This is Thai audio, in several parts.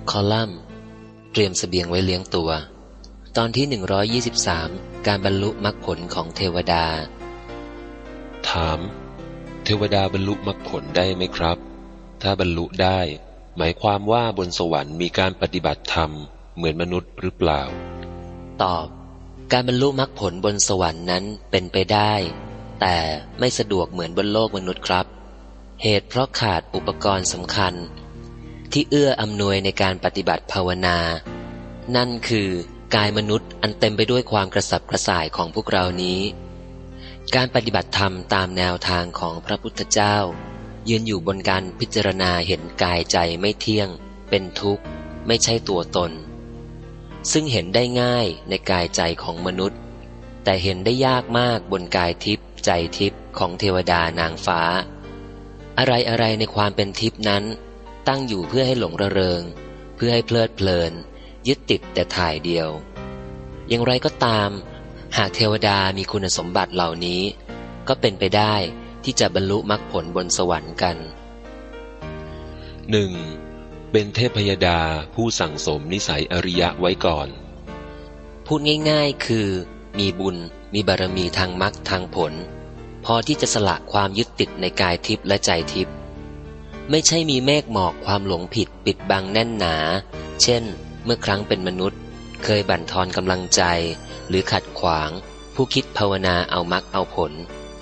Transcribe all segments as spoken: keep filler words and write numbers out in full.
คอลัมน์เตรียมเสบียงไว้เลี้ยงตัวตอนที่หนึ่งร้อยยี่สิบสามการบรรลุมรรคผลของเทวดาถามเทวดาบรรลุมรรคผลได้ไหมครับถ้าบรรลุได้หมายความว่าบนสวรรค์มีการปฏิบัติธรรมเหมือนมนุษย์หรือเปล่าตอบการบรรลุมรรคผลบนสวรรค์นั้นเป็นไปได้แต่ไม่สะดวกเหมือนบนโลกมนุษย์ครับเหตุเพราะขาดอุปกรณ์สำคัญที่เอื้ออำนวยในการปฏิบัติภาวนานั่นคือกายมนุษย์อันเต็มไปด้วยความกระสับกระส่ายของพวกเรานี้การปฏิบัติธรรมตามแนวทางของพระพุทธเจ้ายืนอยู่บนการพิจารณาเห็นกายใจไม่เที่ยงเป็นทุกข์ไม่ใช่ตัวตนซึ่งเห็นได้ง่ายในกายใจของมนุษย์แต่เห็นได้ยากมากบนกายทิพย์ใจทิพย์ของเทวดานางฟ้าอะไรอะไรในความเป็นทิพย์นั้นตั้งอยู่เพื่อให้หลงระเริงเพื่อให้เพลิดเพลินยึดติดแต่ถ่ายเดียวอย่างไรก็ตามหากเทวดามีคุณสมบัติเหล่านี้ก็เป็นไปได้ที่จะบรรลุมรรคผลบนสวรรค์กันหนึ่ง. เป็นเทพยดาผู้สั่งสมนิสัยอริยะไว้ก่อนพูดง่ายๆคือมีบุญมีบารมีทางมรรคทางผลพอที่จะสละความยึดติดในกายทิพย์และใจทิพย์ไม่ใช่มีเมฆหมอกความหลงผิดปิดบังแน่นหนาเช่นเมื่อครั้งเป็นมนุษย์เคยบั่นทอนกำลังใจหรือขัดขวางผู้คิดภาวนาเอามรรคเอาผล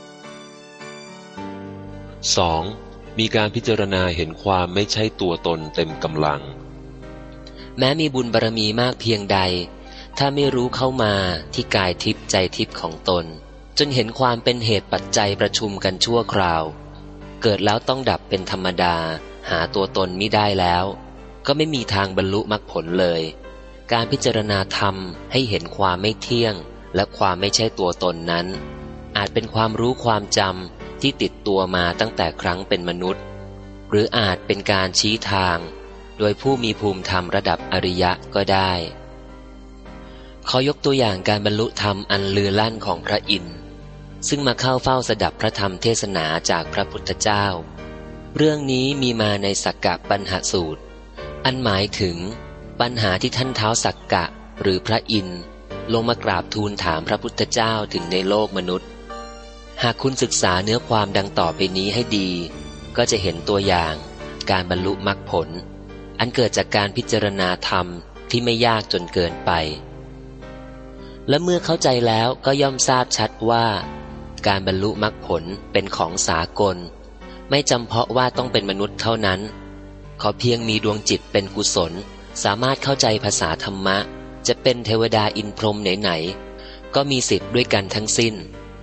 สอง. มีการพิจารณาเห็นความไม่ใช่ตัวตนเต็มกำลังแม้มีบุญบารมีมากเพียงใดถ้าไม่รู้เข้ามาที่กายทิพย์ใจทิพย์ของตนจนเห็นความเป็นเหตุปัจจัยประชุมกันชั่วคราวเกิดแล้วต้องดับเป็นธรรมดาหาตัวตนมิได้แล้วก็ไม่มีทางบรรลุมรรคผลเลยการพิจารณาธรรมให้เห็นความไม่เที่ยงและความไม่ใช่ตัวตนนั้นอาจเป็นความรู้ความจำที่ติดตัวมาตั้งแต่ครั้งเป็นมนุษย์หรืออาจเป็นการชี้ทางโดยผู้มีภูมิธรรมระดับอริยะก็ได้ขอยกตัวอย่างการบรรลุธรรมอันลือลั่นของพระอินทร์ซึ่งมาเข้าเฝ้าสดับพระธรรมเทศนาจากพระพุทธเจ้าเรื่องนี้มีมาในสักกะปัญหสูตรอันหมายถึงปัญหาที่ท่านท้าวสักกะหรือพระอินทร์ลงมากราบทูลถามพระพุทธเจ้าถึงในโลกมนุษย์หากคุณศึกษาเนื้อความดังต่อไปนี้ให้ดีก็จะเห็นตัวอย่างการบรรลุมรรคผลอันเกิดจากการพิจารณาธรรมที่ไม่ยากจนเกินไปและเมื่อเข้าใจแล้วก็ย่อมทราบชัดว่าการบรรลุมรรคผลเป็นของสากลไม่จำเพาะว่าต้องเป็นมนุษย์เท่านั้นขอเพียงมีดวงจิตเป็นกุศลสามารถเข้าใจภาษาธรรมะจะเป็นเทวดาอินพรหมไหนๆก็มีสิทธิ์ด้วยกันทั้งสิ้น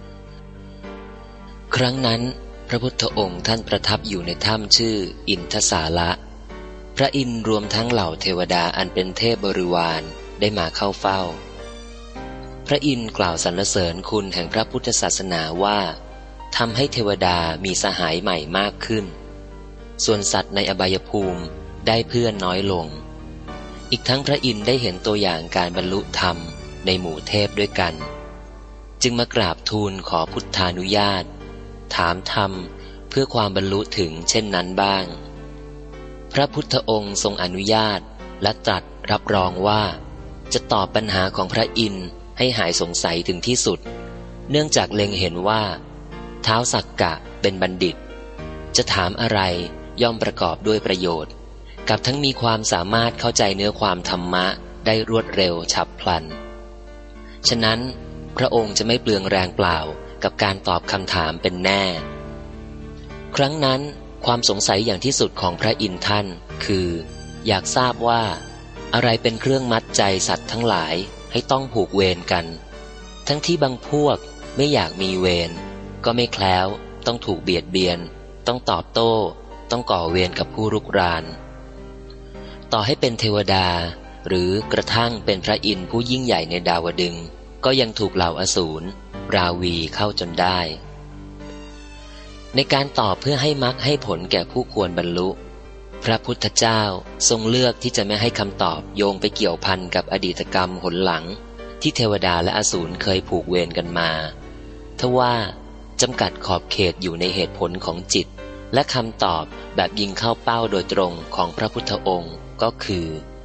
ครั้งนั้นพระพุทธองค์ท่านประทับอยู่ในถ้ำชื่ออินทสาละพระอินทร์รวมทั้งเหล่าเทวดาอันเป็นเทพบริวารได้มาเข้าเฝ้าพระอินทร์กล่าวสรรเสริญคุณแห่งพระพุทธศาสนาว่าทำให้เทวดามีสหายใหม่มากขึ้นส่วนสัตว์ในอบายภูมิได้เพื่อนน้อยลงอีกทั้งพระอินทร์ได้เห็นตัวอย่างการบรรลุธรรมในหมู่เทพด้วยกันจึงมากราบทูลขอพุทธานุญาตถามธรรมเพื่อความบรรลุถึงเช่นนั้นบ้างพระพุทธองค์ทรงอนุญาตและตรัสรับรองว่าจะตอบปัญหาของพระอินทร์ให้หายสงสัยถึงที่สุดเนื่องจากเล็งเห็นว่าท้าวสักกะเป็นบัณฑิตจะถามอะไรย่อมประกอบด้วยประโยชน์กับทั้งมีความสามารถเข้าใจเนื้อความธรรมะได้รวดเร็วฉับพลันฉะนั้นพระองค์จะไม่เปลืองแรงเปล่ากับการตอบคำถามเป็นแน่ครั้งนั้นความสงสัยอย่างที่สุดของพระอินทร์ท่านคืออยากทราบว่าอะไรเป็นเครื่องมัดใจสัตว์ทั้งหลายให้ต้องผูกเวรกันทั้งที่บางพวกไม่อยากมีเวรก็ไม่แคล้วต้องถูกเบียดเบียนต้องตอบโต้ต้องก่อเวรกับผู้รุกรานต่อให้เป็นเทวดาหรือกระทั่งเป็นพระอินทร์ผู้ยิ่งใหญ่ในดาวดึงส์ก็ยังถูกเหล่าอสูรราวีเข้าจนได้ในการตอบเพื่อให้มรรคให้ผลแก่ผู้ควรบรรลุพระพุทธเจ้าทรงเลือกที่จะไม่ให้คำตอบโยงไปเกี่ยวพันกับอดีตกรรมหนหลังที่เทวดาและอสูรเคยผูกเวรกันมาทว่าจำกัดขอบเขตอยู่ในเหตุผลของจิตและคำตอบแบบยิงเข้าเป้าโดยตรงของพระพุทธองค์ก็คือ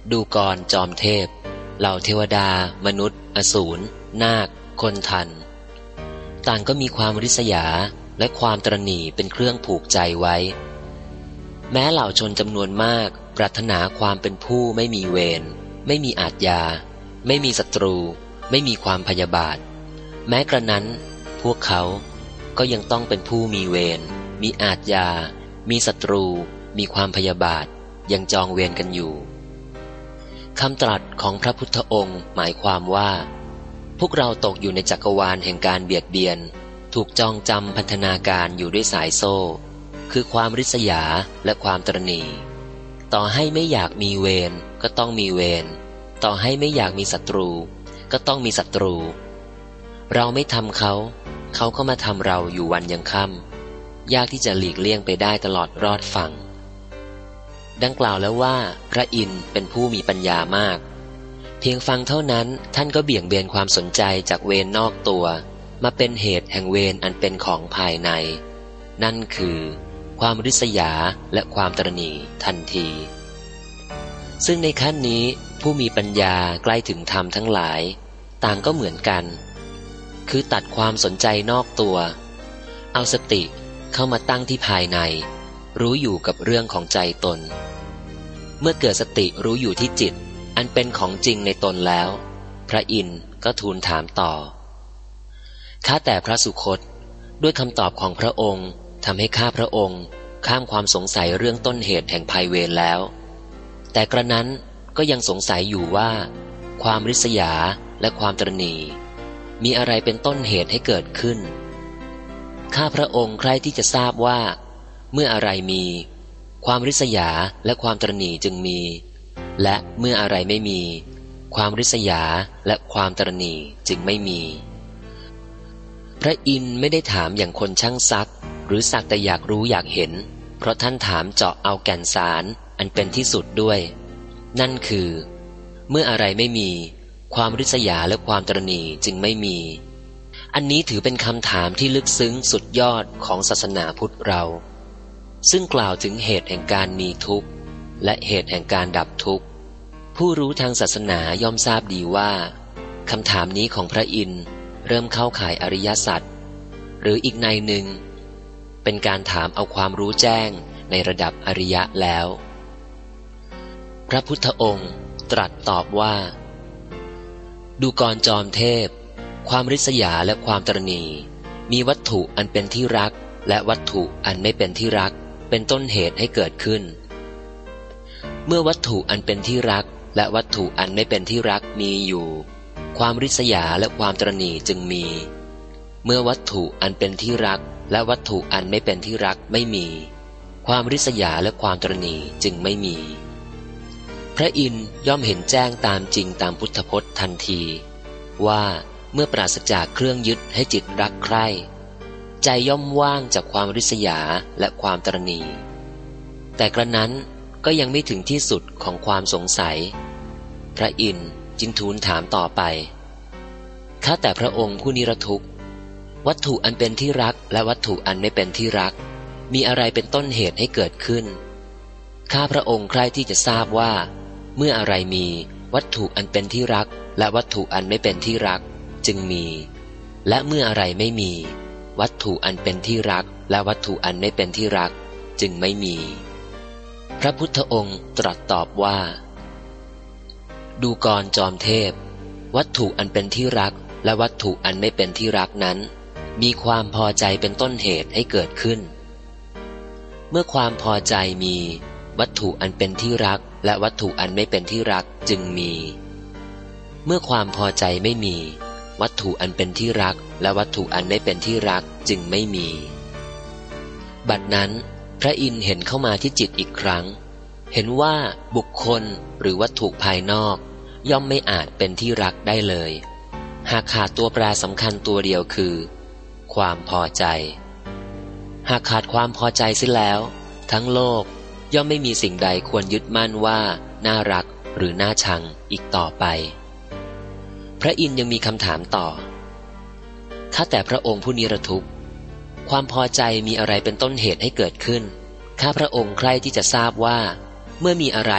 ดูกรจอมเทพเหล่าเทวดามนุษย์อสูรนาคคนทันต่างก็มีความริษยาและความตระหนี่เป็นเครื่องผูกใจไว้แม้เหล่าชนจำนวนมากปรารถนาความเป็นผู้ไม่มีเวรไม่มีอาทยาไม่มีศัตรูไม่มีความพยาบาทแม้กระนั้นพวกเขาก็ยังต้องเป็นผู้มีเวรมีอาทยามีศัตรูมีความพยาบาทยังจองเวรกันอยู่คำตรัสของพระพุทธองค์หมายความว่าพวกเราตกอยู่ในจักรวาลแห่งการเบียดเบียนถูกจองจำพันธนาการอยู่ด้วยสายโซ่คือความริษยาและความตระหนี่ต่อให้ไม่อยากมีเวรก็ต้องมีเวรต่อให้ไม่อยากมีศัตรูก็ต้องมีศัตรูเราไม่ทำเขาเขาก็มาทำเราอยู่วันยังค่ำยากที่จะหลีกเลี่ยงไปได้ตลอดรอดฝั่งดังกล่าวแล้วว่าพระอินทร์เป็นผู้มีปัญญามากเพียงฟังเท่านั้นท่านก็เบี่ยงเบนความสนใจจากเวรนอกตัวมาเป็นเหตุแห่งเวรอันเป็นของภายในนั่นคือความริษยาและความตระหนี่ทันทีซึ่งในขั้นนี้ผู้มีปัญญาใกล้ถึงธรรมทั้งหลายต่างก็เหมือนกันคือตัดความสนใจนอกตัวเอาสติเข้ามาตั้งที่ภายในรู้อยู่กับเรื่องของใจตนเมื่อเกิดสติรู้อยู่ที่จิตอันเป็นของจริงในตนแล้วพระอินทร์ก็ทูลถามต่อข้าแต่พระสุคตด้วยคำตอบของพระองค์ทำให้ข้าพระองค์ข้ามความสงสัยเรื่องต้นเหตุแห่งภัยเวรแล้วแต่กระนั้นก็ยังสงสัยอยู่ว่าความริษยาและความตระหนี่มีอะไรเป็นต้นเหตุให้เกิดขึ้นข้าพระองค์ใคร่ที่จะทราบว่าเมื่ออะไรมีความริษยาและความตระหนี่จึงมีและเมื่ออะไรไม่มีความริษยาและความตระหนี่จึงไม่มีพระอินทร์ไม่ได้ถามอย่างคนช่างซักหรือสักแต่อยากรู้อยากเห็นเพราะท่านถามเจาะเอาแก่นสารอันเป็นที่สุดด้วยนั่นคือเมื่ออะไรไม่มีความริษยาและความตระหนี่จึงไม่มีอันนี้ถือเป็นคำถามที่ลึกซึ้งสุดยอดของศาสนาพุทธเราซึ่งกล่าวถึงเหตุแห่งการมีทุกข์และเหตุแห่งการดับทุกข์ผู้รู้ทางศาสนาย่อมทราบดีว่าคำถามนี้ของพระอินทร์เริ่มเข้าข่ายอริยสัจหรืออีกในหนึ่งเป็นการถามเอาความรู้แจ้งในระดับอริยะแล้วพระพุทธองค์ตรัสตอบว่าดูกรจอมเทพความริษยาและความตระหนี่มีวัตถุอันเป็นที่รักและวัตถุอันไม่เป็นที่รักเป็นต้นเหตุให้เกิดขึ้นเมื่อวัตถุอันเป็นที่รักและวัตถุอันไม่เป็นที่รักมีอยู่ความริษยาและความตระหนี่จึงมีเมื่อวัตถุอันเป็นที่รักและวัตถุอันไม่เป็นที่รักไม่มีความริษยาและความตระหนี่จึงไม่มีพระอินทร์ย่อมเห็นแจ้งตามจริงตามพุทธพจน์ทันทีว่าเมื่อปราศจากเครื่องยึดให้จิตรักใคร่ใจย่อมว่างจากความริษยาและความตระหนี่แต่กระนั้นก็ยังไม่ถึงที่สุดของความสงสัยพระอินทร์จึงทูลถามต่อไปข้าแต่พระองค์ผู้นิรทุกข์วัตถุอันเป็นที่รักและวัตถุอันไม่เป็นที่รักมีอะไรเป็นต้นเหตุให้เกิดขึ้นข้าพระองค์ใคร่ที่จะทราบว่าเมื่ออะไรมีวัตถุอันเป็นที่รักและวัตถุอันไม่เป็นที่รักจึงมีและเมื่ออะไรไม่มีวัตถุอันเป็นที่รักและวัตถุอันไม่เป็นที่รักจึงไม่มีพระพุทธองค์ตรัสตอบว่าดูกรจอมเทพวัตถุอันเป็นที่รักและวัตถุอันไม่เป็นที่รักนั้นมีความพอใจเป็นต้นเหตุให้เกิดขึ้นเมื่อความพอใจมีวัตถุอันเป็นที่รักและวัตถุอันไม่เป็นที่รักจึงมีเมื่อความพอใจไม่มีวัตถุอันเป็นที่รักและวัตถุอันไม่เป็นที่รักจึงไม่มีบัดนั้นพระอินทร์เห็นเข้ามาที่จิตอีกครั้งเห็นว่าบุคคลหรือวัตถุภายนอกย่อมไม่อาจเป็นที่รักได้เลยหากขาดตัวแปรสำคัญตัวเดียวคือความพอใจหากขาดความพอใจเสียแล้วทั้งโลกย่อมไม่มีสิ่งใดควรยึดมั่นว่าน่ารักหรือน่าชังอีกต่อไปพระอินทร์ยังมีคำถามต่อข้าแต่พระองค์ผู้นิรทุกข์ความพอใจมีอะไรเป็นต้นเหตุให้เกิดขึ้นข้าพระองค์ใคร่ที่จะทราบว่าเมื่อมีอะไร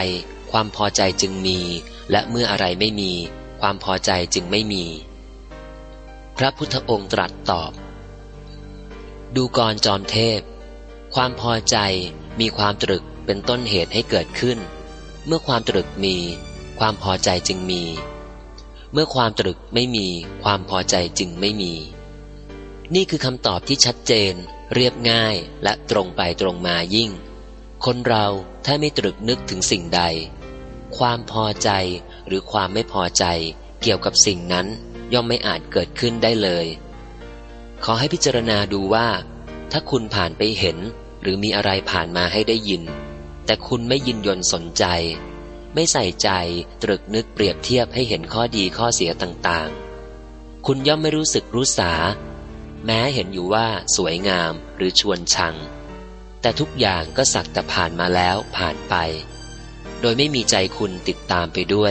ความพอใจจึงมีและเมื่ออะไรไม่มีความพอใจจึงไม่มีพระพุทธองค์ตรัสตอบดูกรจอมเทพความพอใจมีความตรึกเป็นต้นเหตุให้เกิดขึ้นเมื่อความตรึกมีความพอใจจึงมีเมื่อความตรึกไม่มีความพอใจจึงไม่มีนี่คือคำตอบที่ชัดเจนเรียบง่ายและตรงไปตรงมายิ่งคนเราถ้าไม่ตรึกนึกถึงสิ่งใดความพอใจหรือความไม่พอใจเกี่ยวกับสิ่งนั้นย่อมไม่อาจเกิดขึ้นได้เลยขอให้พิจารณาดูว่าถ้าคุณผ่านไปเห็นหรือมีอะไรผ่านมาให้ได้ยินแต่คุณไม่ยินยนสนใจไม่ใส่ใจตรึกนึกเปรียบเทียบให้เห็นข้อดีข้อเสียต่างๆคุณย่อมไม่รู้สึกรู้สาแม้เห็นอยู่ว่าสวยงามหรือชวนชังแต่ทุกอย่างก็สักแต่ผ่านมาแล้วผ่านไปโดยไม่มีใจคุณติดตามไปด้วย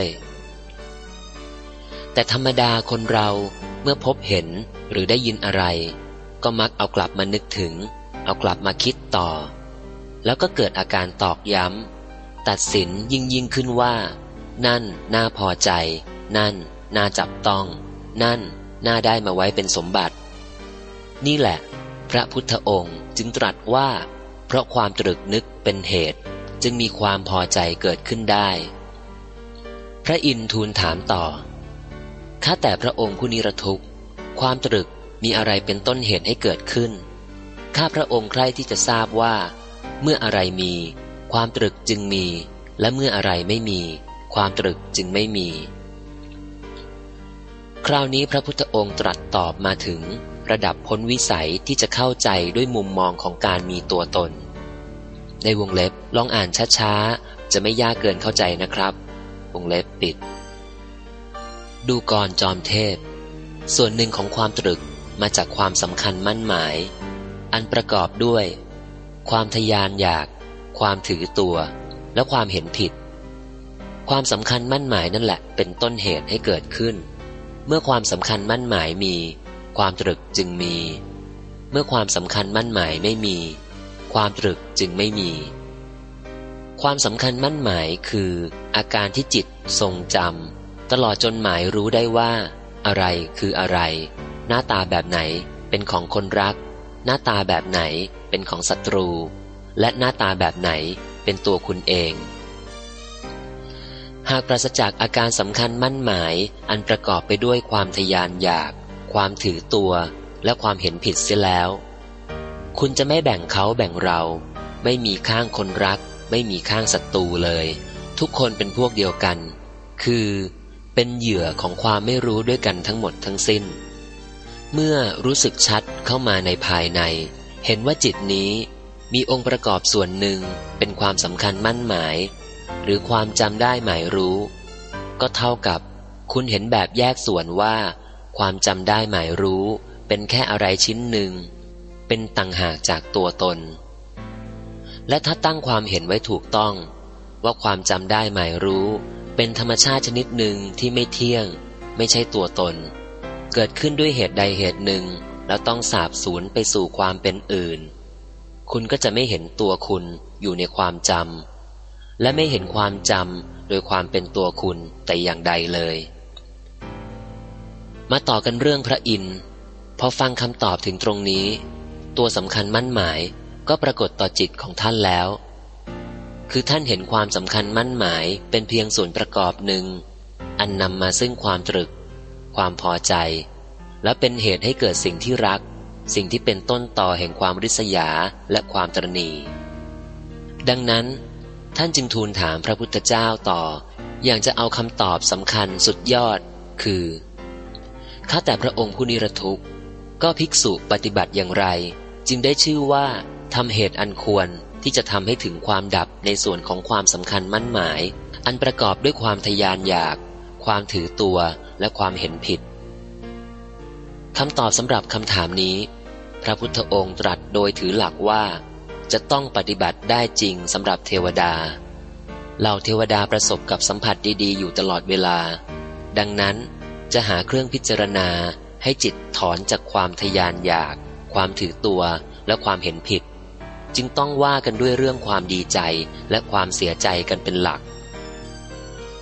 แต่ธรรมดาคนเราเมื่อพบเห็นหรือได้ยินอะไรก็มักเอากลับมานึกถึงเอากลับมาคิดต่อแล้วก็เกิดอาการตอกย้ำตัดสินยิ่งยิ่งขึ้นว่านั่นน่าพอใจนั่นน่าจับต้องนั่นน่าได้มาไว้เป็นสมบัตินี่แหละพระพุทธองค์จึงตรัสว่าเพราะความตรึกนึกเป็นเหตุจึงมีความพอใจเกิดขึ้นได้พระอินทร์ทูลถามต่อข้าแต่พระองค์ผู้นิรทุกข์ความตรึกมีอะไรเป็นต้นเหตุให้เกิดขึ้นข้าพระองค์ใคร่ที่จะทราบว่าเมื่ออะไรมีความตรึกจึงมีและเมื่ออะไรไม่มีความตรึกจึงไม่มีคราวนี้พระพุทธองค์ตรัสตอบมาถึงระดับพ้นวิสัยที่จะเข้าใจด้วยมุมมองของการมีตัวตนในวงเล็บลองอ่านช้าๆจะไม่ยากเกินเข้าใจนะครับวงเล็บปิดดูกรจอมเทพส่วนหนึ่งของความตรึกมาจากความสำคัญมั่นหมายอันประกอบด้วยความทยานอยากความถือตัวและความเห็นผิดความสำคัญมั่นหมายนั่นแหละเป็นต้นเหตุให้เกิดขึ้นเมื่อความสำคัญมั่นหมายมีความตรึกจึงมีเมื่อความสำคัญมั่นหมายไม่มีความตรึกจึงไม่มีความสำคัญมั่นหมายคืออาการที่จิตทรงจำตลอดจนหมายรู้ได้ว่าอะไรคืออะไรหน้าตาแบบไหนเป็นของคนรักหน้าตาแบบไหนเป็นของศัตรูและหน้าตาแบบไหนเป็นตัวคุณเองหากปราศจากอาการสำคัญมั่นหมายอันประกอบไปด้วยความทยานอยากความถือตัวและความเห็นผิดเสียแล้วคุณจะไม่แบ่งเขาแบ่งเราไม่มีข้างคนรักไม่มีข้างศัตรูเลยทุกคนเป็นพวกเดียวกันคือเป็นเหยื่อของความไม่รู้ด้วยกันทั้งหมดทั้งสิ้นเมื่อรู้สึกชัดเข้ามาในภายในเห็นว่าจิตนี้มีองค์ประกอบส่วนหนึ่งเป็นความสำคัญมั่นหมายหรือความจำได้หมายรู้ก็เท่ากับคุณเห็นแบบแยกส่วนว่าความจำได้หมายรู้เป็นแค่อะไรชิ้นหนึ่งเป็นต่างหากจากตัวตนและถ้าตั้งความเห็นไว้ถูกต้องว่าความจำได้หมายรู้เป็นธรรมชาติชนิดหนึ่งที่ไม่เที่ยงไม่ใช่ตัวตนเกิดขึ้นด้วยเหตุใดเหตุหนึ่งแล้วต้องสาบสูญไปสู่ความเป็นอื่นคุณก็จะไม่เห็นตัวคุณอยู่ในความจำและไม่เห็นความจำโดยความเป็นตัวคุณแต่อย่างใดเลยมาต่อกันเรื่องพระอินทร์พอฟังคำตอบถึงตรงนี้ตัวสำคัญมั่นหมายก็ปรากฏต่อจิตของท่านแล้วคือท่านเห็นความสำคัญมั่นหมายเป็นเพียงส่วนประกอบหนึ่งอันนำมาซึ่งความตรึกความพอใจและเป็นเหตุให้เกิดสิ่งที่รักสิ่งที่เป็นต้นต่อแห่งความริษยาและความตระหนี่ดังนั้นท่านจึงทูลถามพระพุทธเจ้าต่ออย่างจะเอาคำตอบสำคัญสุดยอดคือข้าแต่พระองค์ผู้นิรทุกข์ก็ภิกษุปฏิบัติอย่างไรจึงได้ชื่อว่าทำเหตุอันควรที่จะทำให้ถึงความดับในส่วนของความสำคัญมั่นหมายอันประกอบด้วยความทยานอยากความถือตัวและความเห็นผิดคำตอบสำหรับคำถามนี้พระพุทธองค์ตรัสโดยถือหลักว่าจะต้องปฏิบัติได้จริงสำหรับเทวดาเหล่าเทวดาประสบกับสัมผัสดีๆอยู่ตลอดเวลาดังนั้นจะหาเครื่องพิจารณาให้จิตถอนจากความทยานอยากความถือตัวและความเห็นผิดจึงต้องว่ากันด้วยเรื่องความดีใจและความเสียใจกันเป็นหลัก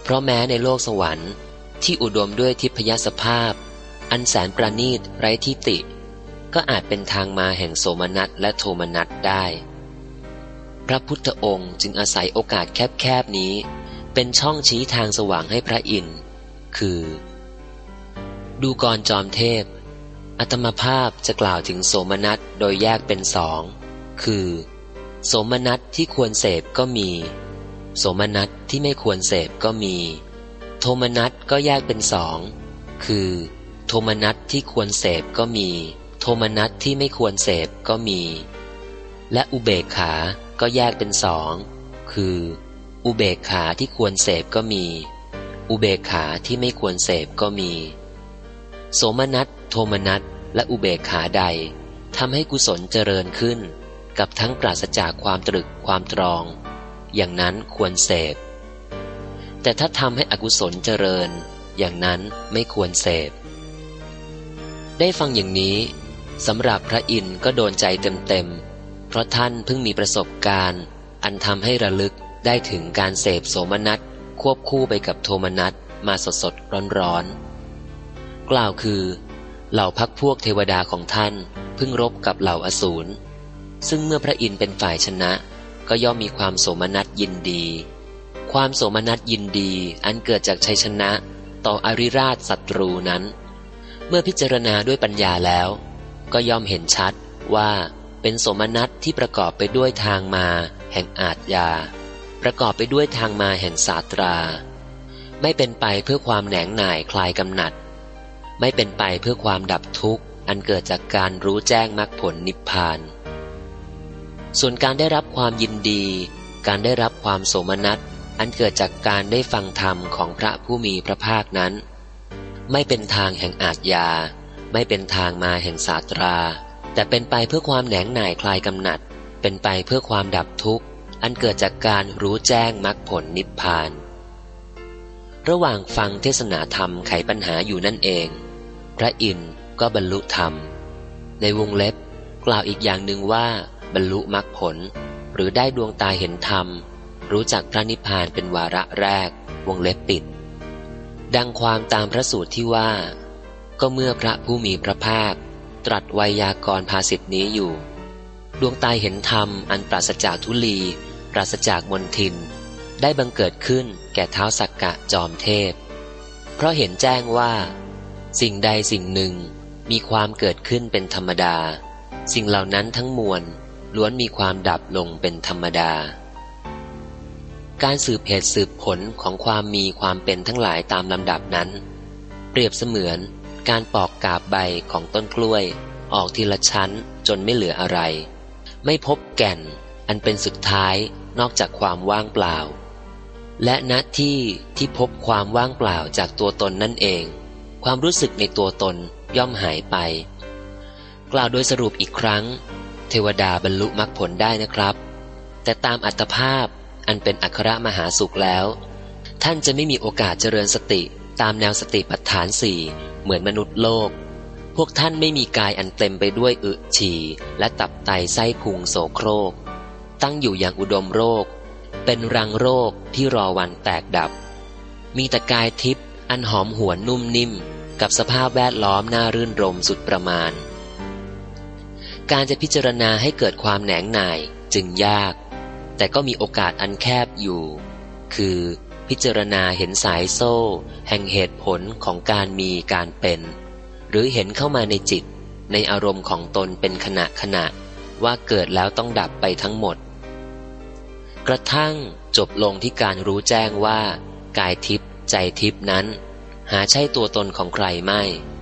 เพราะแม้ในโลกสวรรค์ที่อุดมด้วยทิพยสภาพอันแสนประณีตไร้ที่ติก็อาจเป็นทางมาแห่งโสมนัสและโทมนัสได้พระพุทธองค์จึงอาศัยโอกาสแคบๆนี้เป็นช่องชี้ทางสว่างให้พระอินทร์คือดูกรจอมเทพอาตมาภาพจะกล่าวถึงโสมนัสโดยแยกเป็นสองคือโสมนัสที่ควรเสพก็มีโสมนัสที่ไม่ควรเสพก็มีโทมนัสก็แยกเป็นสองคือโทมนัสที่ควรเสพก็มีโทมนัสที่ไม่ควรเสพก็มีและอุเบกขาก็แยกเป็นสองคืออุเบกขาที่ควรเสพก็มีอุเบกขาที่ไม่ควรเสพก็มีโสมนัสโทมนัสและอุเบกขาใดทำให้กุศลเจริญขึ้นกับทั้งปราศจากความตรึกความตรองอย่างนั้นควรเสพแต่ถ้าทำให้อกุศลเจริญอย่างนั้นไม่ควรเสพได้ฟังอย่างนี้สำหรับพระอินทร์ก็โดนใจเต็มๆเพราะท่านเพิ่งมีประสบการณ์อันทำให้ระลึกได้ถึงการเสพโสมนัสควบคู่ไปกับโทมนัสมาสดๆร้อนๆกล่าวคือเหล่าพรรคพวกเทวดาของท่านเพิ่งรบกับเหล่าอสูรซึ่งเมื่อพระอินทร์เป็นฝ่ายชนะก็ย่อมมีความโสมนัสยินดีความโสมนัสยินดีอันเกิดจากชัยชนะต่ออริราชศัตรูนั้นเมื่อพิจารณาด้วยปัญญาแล้วก็ย่อมเห็นชัดว่าเป็นโสมนัสที่ประกอบไปด้วยทางมาแห่งอาทยาประกอบไปด้วยทางมาแห่งศาสตราไม่เป็นไปเพื่อความแหนงหน่ายคลายกำหนัดไม่เป็นไปเพื่อความดับทุกข์อันเกิดจากการรู้แจ้งมรรคผลนิพพานส่วนการได้รับความยินดีการได้รับความโสมนัสอันเกิดจากการได้ฟังธรรมของพระผู้มีพระภาคนั้นไม่เป็นทางแห่งอาทยาไม่เป็นทางมาแห่งศาสตราแต่เป็นไปเพื่อความแหนงหน่ายคลายกำหนัดเป็นไปเพื่อความดับทุกข์อันเกิดจากการรู้แจ้งมรรคผลนิพพานระหว่างฟังเทศนาธรรมไขปัญหาอยู่นั่นเองพระอินทร์ก็บรรลุธรรมในวงเล็บกล่าวอีกอย่างหนึ่งว่าบรรลุมรรคผลหรือได้ดวงตาเห็นธรรมรู้จักพระนิพพานเป็นวาระแรกวงเล็บปิดดังความตามพระสูตรที่ว่าก็เมื่อพระผู้มีพระภาคตรัสไวยากรณ์ภาษิตนี้อยู่ดวงตาเห็นธรรมอันปราศจากทุลีปราศจากมลทินได้บังเกิดขึ้นแก่ท้าวสักกะจอมเทพเพราะเห็นแจ้งว่าสิ่งใดสิ่งหนึ่งมีความเกิดขึ้นเป็นธรรมดาสิ่งเหล่านั้นทั้งมวลล้วนมีความดับลงเป็นธรรมดาการสืบเหตุสืบผลของความมีความเป็นทั้งหลายตามลำดับนั้นเปรียบเสมือนการปอกกาบใบของต้นกล้วยออกทีละชั้นจนไม่เหลืออะไรไม่พบแก่นอันเป็นสุดท้ายนอกจากความว่างเปล่าและณที่ที่พบความว่างเปล่าจากตัวตนนั่นเองความรู้สึกในตัวตนย่อมหายไปกล่าวโดยสรุปอีกครั้งเทวดาบรรลุมรรคผลได้นะครับแต่ตามอัตภาพอันเป็นอัครมหาสุขแล้วท่านจะไม่มีโอกาสเจริญสติตามแนวสติปัฏฐานสี่เหมือนมนุษย์โลกพวกท่านไม่มีกายอันเต็มไปด้วยอึฉี่และตับไตไส้พุงโสโครกตั้งอยู่อย่างอุดมโรคเป็นรังโรคที่รอวันแตกดับมีแต่กายทิพย์อันหอมหวนนุ่มนิ่มกับสภาพแวดล้อมน่ารื่นรมสุดประมาณการจะพิจารณาให้เกิดความแหนงหน่ายจึงยากแต่ก็มีโอกาสอันแคบอยู่คือพิจารณาเห็นสายโซ่แห่งเหตุผลของการมีการเป็นหรือเห็นเข้ามาในจิตในอารมณ์ของตนเป็นขณะขณะว่าเกิดแล้วต้องดับไปทั้งหมดกระทั่งจบลงที่การรู้แจ้งว่ากายทิพย์ใจทิพย์นั้นหาใช่ตัวตนของใครไม่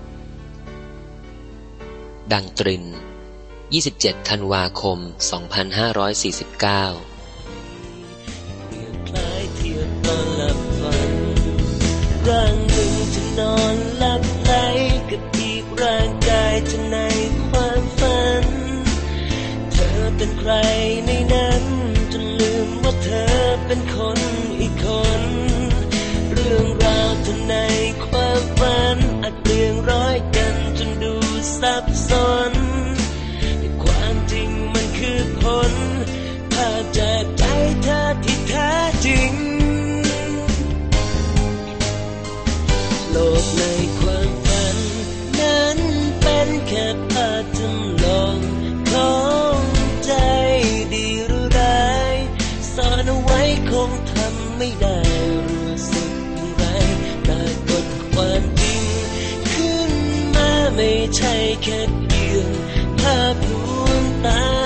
ดังตรินยี่สิบเจ็ดธันวาคมสองพันห้าร้อยสี่สิบเก้าคล้ายเทียบตอนหลับฝันร่างหนึ่งจะนอนหลับไหลกับอีกร่างกายจะในความฝันเธอเป็นใครในนั้นจนลืมว่าเธอเป็นคนอีกคนเรื่องราวเธอในความฝันอาจเรียงร้อยกันจนดูซับซ้อนความจริงมันคือผลภาพจากใจเธอที่แท้จริงใช่แค่เพียงภาพลวงตา